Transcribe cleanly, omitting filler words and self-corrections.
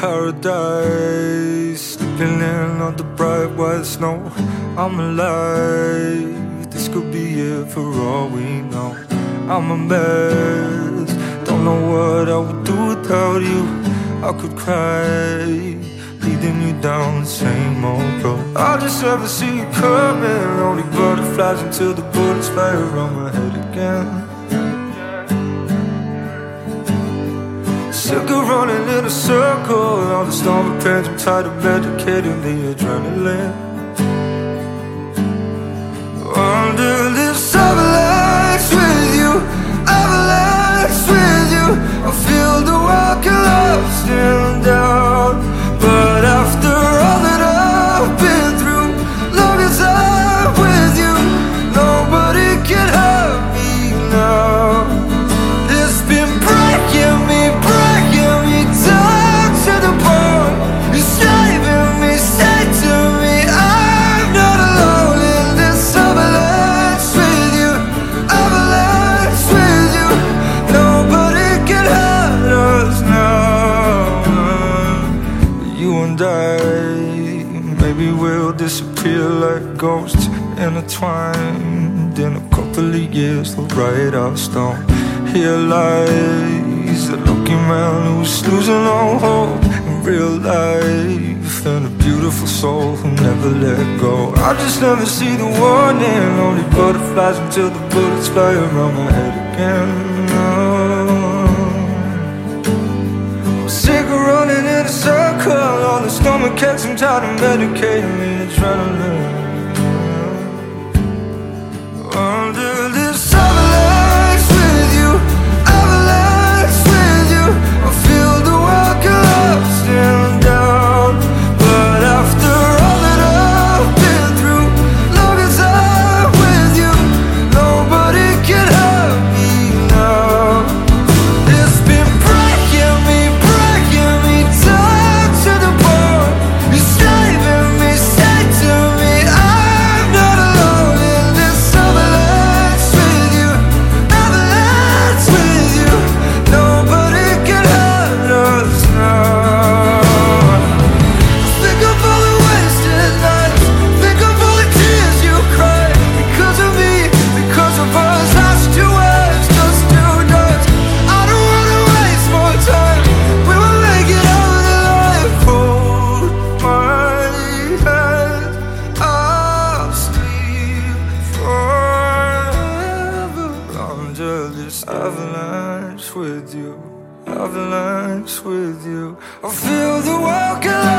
paradise, sleeping in on the bright white snow. I'm alive, this could be it for all we know. I'm a mess, don't know what I would do without you. I could cry, leading you down the same old road. I just never see you coming, only butterflies until the bullets fly around my head again. Sick of running in a circle, all the stomach pains, I'm tired of medicating the adrenaline. Under this avalanche with you, avalanche with you, I feel the world collapsing down. But after all that I've been through, long as I'm with you, nobody can hurt me now. It's been breaking me down to the bone. You're saving me, say to me I'm not alone in this avalanche with you, avalanche with you. Nobody can hurt us now. You and I, maybe we'll disappear like ghosts, intertwined in a couple of years. They'll write our stone. Here lies a lucky man who's losing all hope in real life, and a beautiful soul who never let go. I just never see the warning, only butterflies until the bullets fly around my head again. I'm sick of running in a circle, all the stomach aches, I'm tired of medicating the adrenaline. Under this avalanche with you, avalanche with you, I feel the world collapsing down. But after all that I've been through, long as I'm with you, nobody can hurt me now. It's been breaking me down to the bone. You're saving me, say to me I'm not alone in this avalanche with you, avalanche with you. Nobody can hurt us now. Think of all the wasted nights, think of all the tears you cried because of me, because of us. Last 2 hours, just 2 nights. I don't wanna waste more time, we will make it out alive. Hold my hand, I'll sleep forever under this avalanche with you, avalanche with you. I feel the world collapse.